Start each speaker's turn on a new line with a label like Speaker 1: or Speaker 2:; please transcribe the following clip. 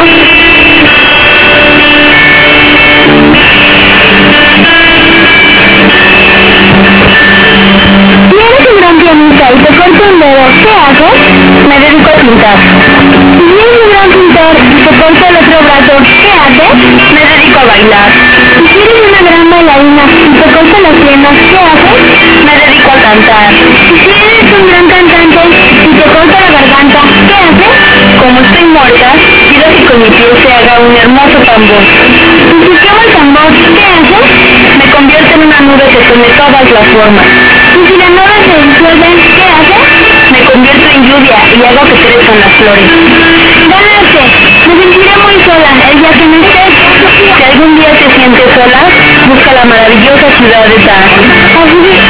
Speaker 1: Si eres un gran pianista y te corto un dedo, ¿qué haces?
Speaker 2: Me dedico a pintar.
Speaker 1: Si eres un gran pintor y te corto el otro brazo, ¿qué haces?
Speaker 2: Me dedico a bailar.
Speaker 1: Si eres una gran bailarina y te corto las piernas, ¿qué haces?
Speaker 2: Me dedico a cantar.
Speaker 1: Si eres un gran cantante y te corto la garganta, ¿qué haces?
Speaker 2: Como estoy muerta, pido que con mi pie se haga un hermoso tambor.
Speaker 1: Y si quemo el tambor, ¿qué haces?
Speaker 2: Me convierto en una nube que tome todas las formas.
Speaker 1: Y si la nube se disuelve, ¿qué haces?
Speaker 2: Me convierto en lluvia y hago que crezcan las flores.
Speaker 1: Ganaste. Me sentiré muy sola el día que no estés.
Speaker 2: Si algún día te sientes sola, busca la maravillosa ciudad de Taos.
Speaker 1: Así